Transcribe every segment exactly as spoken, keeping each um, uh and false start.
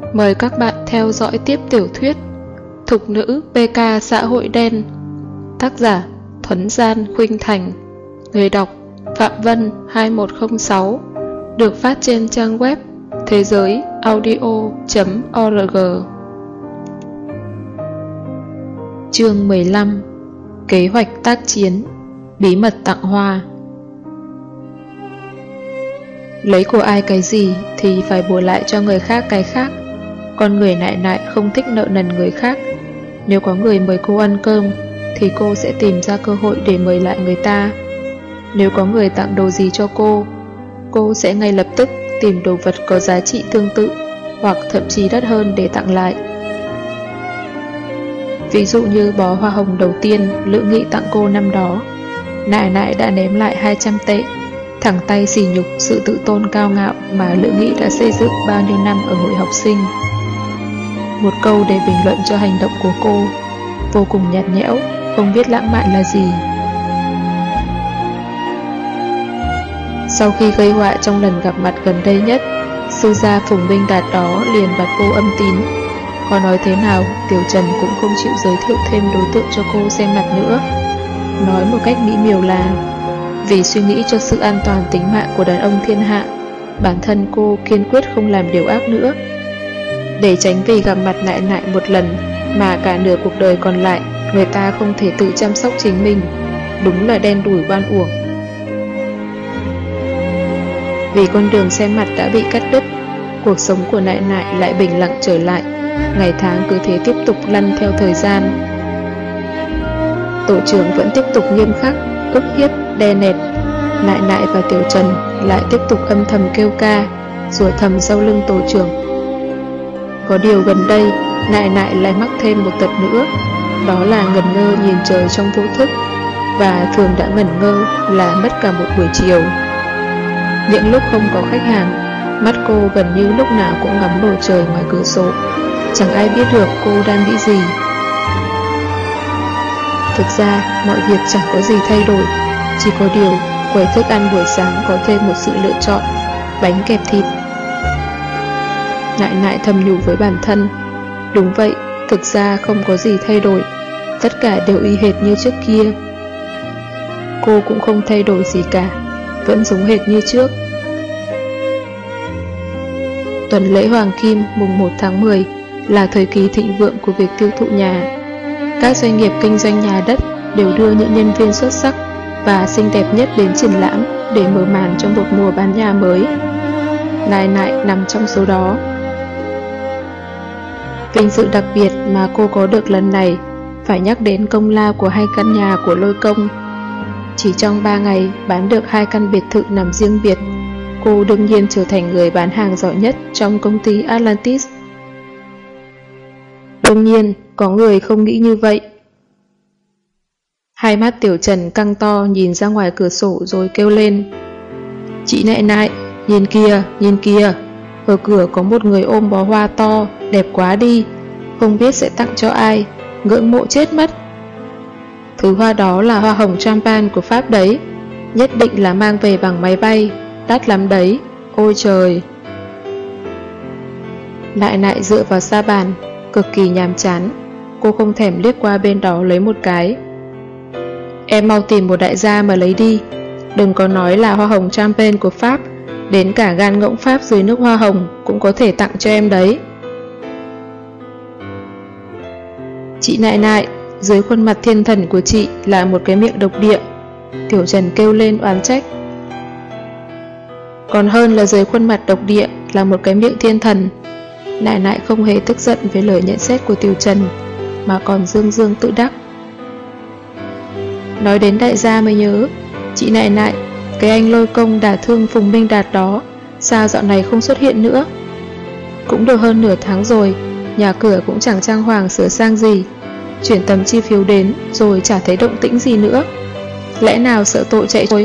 Mời các bạn theo dõi tiếp tiểu thuyết Thục nữ pê ca xã hội đen. Tác giả Thuấn Gian Khuynh Thành. Người đọc Phạm Vân hai một không sáu. Được phát trên trang web thế giới audio chấm org. Chương mười lăm. Kế hoạch tác chiến. Bí mật tặng hoa. Lấy của ai cái gì thì phải bù lại cho người khác cái khác. Con người nại nại không thích nợ nần người khác. Nếu có người mời cô ăn cơm thì cô sẽ tìm ra cơ hội để mời lại người ta. Nếu có người tặng đồ gì cho cô, cô sẽ ngay lập tức tìm đồ vật có giá trị tương tự hoặc thậm chí đắt hơn để tặng lại. Ví dụ như bó hoa hồng đầu tiên Lữ Nghị tặng cô năm đó, nại nại đã ném lại hai trăm tệ, thẳng tay sỉ nhục sự tự tôn cao ngạo mà Lữ Nghị đã xây dựng bao nhiêu năm ở hội học sinh. Một câu để bình luận cho hành động của cô, vô cùng nhạt nhẽo, không biết lãng mạn là gì. Sau khi gây họa trong lần gặp mặt gần đây nhất, sư gia Phùng Minh Đạt đó liền bật vô âm tín. Có nói thế nào, Tiểu Trần cũng không chịu giới thiệu thêm đối tượng cho cô xem mặt nữa. Nói một cách mỹ miều là vì suy nghĩ cho sự an toàn tính mạng của đàn ông thiên hạ, bản thân cô kiên quyết không làm điều ác nữa. Để tránh vì gặp mặt nại nại một lần mà cả nửa cuộc đời còn lại người ta không thể tự chăm sóc chính mình, đúng là đen đủi oan uổng. Vì con đường xem mặt đã bị cắt đứt, cuộc sống của nại nại lại bình lặng trở lại. Ngày tháng cứ thế tiếp tục lăn theo thời gian. Tổ trưởng vẫn tiếp tục nghiêm khắc, ức hiếp, đe nẹt. Nại nại và Tiểu Trần lại tiếp tục âm thầm kêu ca, rủa thầm sau lưng tổ trưởng. Có điều gần đây, nại nại lại mắc thêm một tật nữa, đó là ngẩn ngơ nhìn trời trong vô thức, và thường đã ngẩn ngơ là mất cả một buổi chiều. Những lúc không có khách hàng, mắt cô gần như lúc nào cũng ngắm bầu trời ngoài cửa sổ. Chẳng ai biết được cô đang nghĩ gì. Thực ra, mọi việc chẳng có gì thay đổi, chỉ có điều quầy thức ăn buổi sáng có thêm một sự lựa chọn, bánh kẹp thịt. Nại nại thầm nhủ với bản thân, đúng vậy, thực ra không có gì thay đổi, tất cả đều y hệt như trước kia. Cô cũng không thay đổi gì cả, vẫn giống hệt như trước. Tuần lễ Hoàng Kim mùng một tháng mười là thời kỳ thịnh vượng của việc tiêu thụ nhà. Các doanh nghiệp kinh doanh nhà đất đều đưa những nhân viên xuất sắc và xinh đẹp nhất đến triển lãm để mở màn cho một mùa bán nhà mới. Nại nại nằm trong số đó. Vinh dự đặc biệt mà cô có được lần này phải nhắc đến công lao của hai căn nhà của Lôi Công. Chỉ trong ba ngày bán được hai căn biệt thự nằm riêng biệt, cô đương nhiên trở thành người bán hàng giỏi nhất trong công ty Atlantis. Đương nhiên, có người không nghĩ như vậy. Hai mắt Tiểu Trần căng to nhìn ra ngoài cửa sổ rồi kêu lên. Chị nại nại, nhìn kìa, nhìn kìa, ở cửa có một người ôm bó hoa to, đẹp quá đi, không biết sẽ tặng cho ai, ngưỡng mộ chết mất. Thứ hoa đó là hoa hồng champagne của Pháp đấy, nhất định là mang về bằng máy bay, đắt lắm đấy, ôi trời. Nại nại dựa vào sa bàn, cực kỳ nhàm chán, cô không thèm liếc qua bên đó lấy một cái. Em mau tìm một đại gia mà lấy đi, đừng có nói là hoa hồng champagne của Pháp, đến cả gan ngỗng Pháp dưới nước hoa hồng cũng có thể tặng cho em đấy. Chị nại nại, dưới khuôn mặt thiên thần của chị là một cái miệng độc địa, Tiểu Trần kêu lên oán trách. Còn hơn là dưới khuôn mặt độc địa là một cái miệng thiên thần. Nại nại không hề tức giận với lời nhận xét của Tiểu Trần, mà còn dương dương tự đắc. Nói đến đại gia mới nhớ, chị nại nại, cái anh Lôi Công đả thương Phùng Minh Đạt đó, sao dạo này không xuất hiện nữa? Cũng được hơn nửa tháng rồi, nhà cửa cũng chẳng trang hoàng sửa sang gì, chuyển tấm chi phiếu đến rồi chả thấy động tĩnh gì nữa. Lẽ nào sợ tội chạy trốn?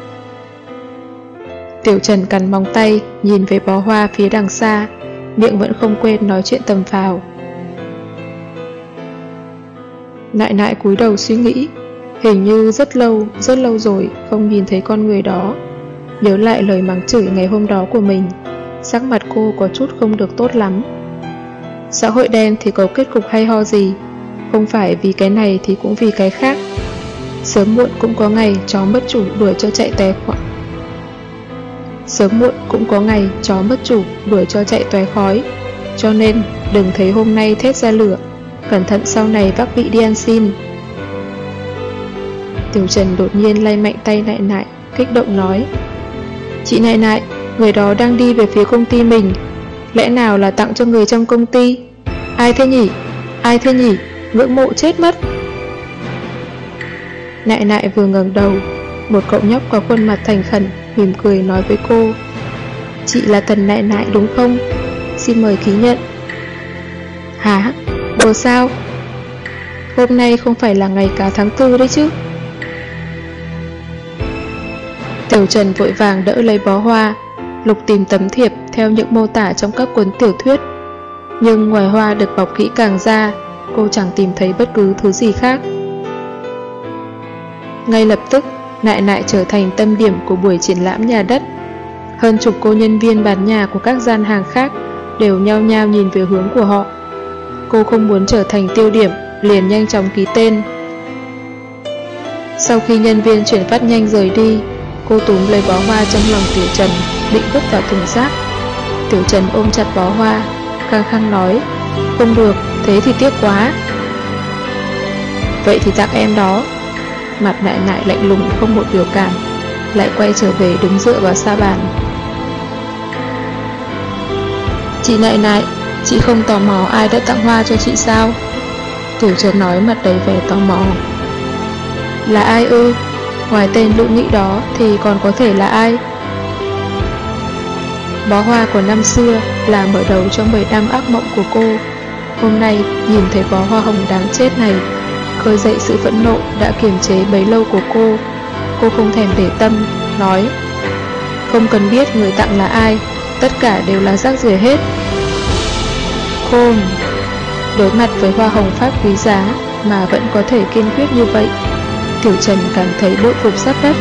Tiểu Trần cắn móng tay, nhìn về bó hoa phía đằng xa, miệng vẫn không quên nói chuyện tầm phào. Nại nại cúi đầu suy nghĩ, hình như rất lâu, rất lâu rồi không nhìn thấy con người đó. Nhớ lại lời mắng chửi ngày hôm đó của mình, sắc mặt cô có chút không được tốt lắm. Xã hội đen thì có kết cục hay ho gì? Không phải vì cái này thì cũng vì cái khác. Sớm muộn cũng có ngày chó mất chủ đuổi cho chạy té khói. Sớm muộn cũng có ngày chó mất chủ đuổi cho chạy tóe khói. Cho nên đừng thấy hôm nay thét ra lửa, cẩn thận sau này vác bị đi ăn xin. Tiểu Trần đột nhiên lay mạnh tay Nại Nại, kích động nói: Chị Nại Nại, người đó đang đi về phía công ty mình. Lẽ nào là tặng cho người trong công ty? Ai thế nhỉ? Ai thế nhỉ? Ngưỡng mộ chết mất. Nại Nại vừa ngẩng đầu, một cậu nhóc có khuôn mặt thành khẩn mỉm cười nói với cô: Chị là Tần Nại Nại đúng không? Xin mời ký nhận. Hả? Đùa sao? Hôm nay không phải là ngày cả tháng tư đấy chứ? Tiểu Trần vội vàng đỡ lấy bó hoa, lục tìm tấm thiệp theo những mô tả trong các cuốn tiểu thuyết. Nhưng ngoài hoa được bọc kỹ càng ra, cô chẳng tìm thấy bất cứ thứ gì khác. Ngay lập tức, Nại Nại trở thành tâm điểm của buổi triển lãm nhà đất. Hơn chục cô nhân viên bán nhà của các gian hàng khác đều nhao nhao nhìn về hướng của họ. Cô không muốn trở thành tiêu điểm, liền nhanh chóng ký tên. Sau khi nhân viên chuyển phát nhanh rời đi, cô túm lấy bó hoa trong lòng Tiểu Trần, định vứt vào thùng rác. Tiểu Trần ôm chặt bó hoa, khăng khăng nói: Không được, thế thì tiếc quá. Vậy thì tặng em đó. Mặt Nại Nại lạnh lùng không một biểu cảm, lại quay trở về đứng dựa vào sa bàn. Chị Nại Nại, chị không tò mò ai đã tặng hoa cho chị sao? Tiểu Trần nói mặt đầy vẻ tò mò. Là ai ư? Ngoài tên Lữ Nghị đó thì còn có thể là ai? Bó hoa của năm xưa là mở đầu cho mười năm ác mộng của cô. Hôm nay nhìn thấy bó hoa hồng đáng chết này, khơi dậy sự phẫn nộ đã kiềm chế bấy lâu của cô. Cô không thèm để tâm, nói: Không cần biết người tặng là ai, tất cả đều là rác rưởi hết. Khôn. Đối mặt với hoa hồng Pháp quý giá mà vẫn có thể kiên quyết như vậy, Tiểu Trần cảm thấy bội phục sát đất.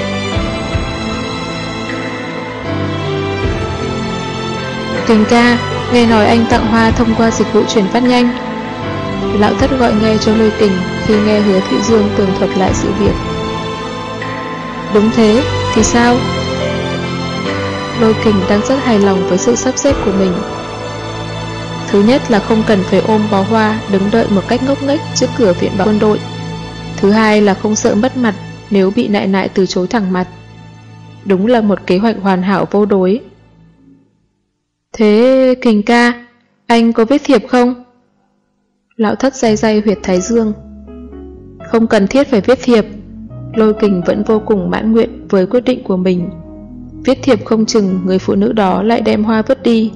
Kình ca, nghe nói anh tặng hoa thông qua dịch vụ chuyển phát nhanh. Lão Thất gọi nghe cho Lôi Kình khi nghe Hứa Thụy Dương tường thuật lại sự việc. Đúng thế, thì sao? Lôi Kình đang rất hài lòng với sự sắp xếp của mình. Thứ nhất là không cần phải ôm bó hoa đứng đợi một cách ngốc nghếch trước cửa viện bảo quân đội. Thứ hai là không sợ mất mặt nếu bị Nại Nại từ chối thẳng mặt. Đúng là một kế hoạch hoàn hảo vô đối. Thế Kình ca, anh có viết thiệp không? Lão Thất day day huyệt thái dương. Không cần thiết phải viết thiệp. Lôi Kình vẫn vô cùng mãn nguyện với quyết định của mình. Viết thiệp không chừng người phụ nữ đó lại đem hoa vứt đi.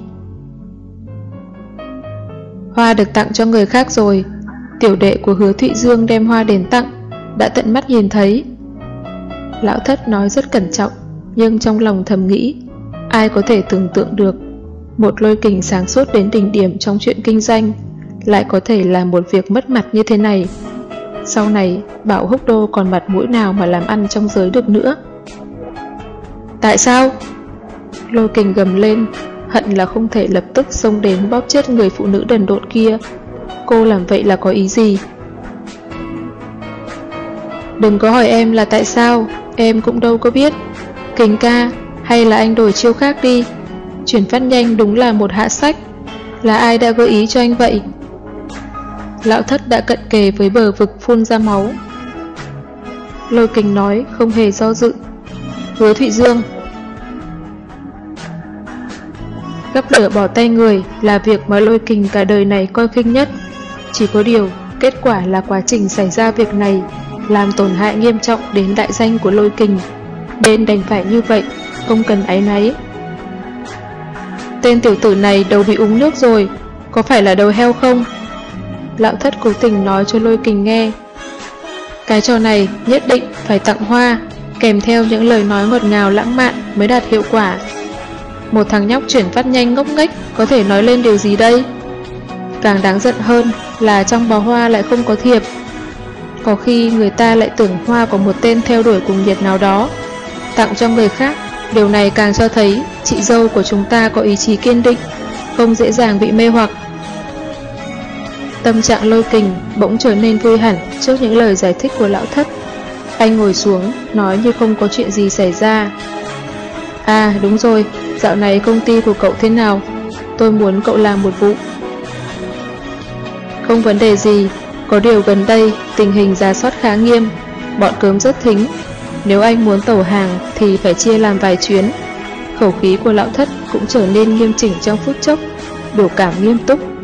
Hoa được tặng cho người khác rồi. Tiểu đệ của Hứa Thụy Dương đem hoa đến tặng, đã tận mắt nhìn thấy. Lão Thất nói rất cẩn trọng, nhưng trong lòng thầm nghĩ, ai có thể tưởng tượng được một Lôi Kình sáng suốt đến đỉnh điểm trong chuyện kinh doanh lại có thể làm một việc mất mặt như thế này. Sau này Bảo Húc Đô còn mặt mũi nào mà làm ăn trong giới được nữa. Tại sao? Lôi Kình gầm lên, hận là không thể lập tức xông đến bóp chết người phụ nữ đần độn kia. Cô làm vậy là có ý gì? Đừng có hỏi em là tại sao, em cũng đâu có biết. Kình ca, hay là anh đổi chiêu khác đi. Chuyển phát nhanh đúng là một hạ sách. Là ai đã gợi ý cho anh vậy? Lão Thất đã cận kề với bờ vực phun ra máu. Lôi Kình nói không hề do dự. Hứa Thụy Dương. Gắp lửa bỏ tay người là việc mà Lôi Kình cả đời này coi khinh nhất. Chỉ có điều, kết quả là quá trình xảy ra việc này làm tổn hại nghiêm trọng đến đại danh của Lôi Kình, nên đành phải như vậy, không cần áy náy. Tên tiểu tử này đầu bị uống nước rồi, có phải là đầu heo không? Lão Thất cố tình nói cho Lôi Kình nghe. Cái trò này nhất định phải tặng hoa, kèm theo những lời nói ngọt ngào lãng mạn mới đạt hiệu quả. Một thằng nhóc chuyển phát nhanh ngốc nghếch có thể nói lên điều gì đây? Càng đáng giận hơn là trong bó hoa lại không có thiệp. Có khi người ta lại tưởng hoa của một tên theo đuổi cùng nhiệt nào đó, tặng cho người khác. Điều này càng cho thấy chị dâu của chúng ta có ý chí kiên định, không dễ dàng bị mê hoặc. Tâm trạng Lôi Kình bỗng trở nên vui hẳn trước những lời giải thích của lão thất. Anh ngồi xuống, nói như không có chuyện gì xảy ra. À đúng rồi, dạo này công ty của cậu thế nào? Tôi muốn cậu làm một vụ. Không vấn đề gì, có điều gần đây tình hình rà soát khá nghiêm, bọn cớm rất thính. Nếu anh muốn tẩu hàng thì phải chia làm vài chuyến. Khẩu khí của lão thất cũng trở nên nghiêm chỉnh trong phút chốc, biểu cảm nghiêm túc.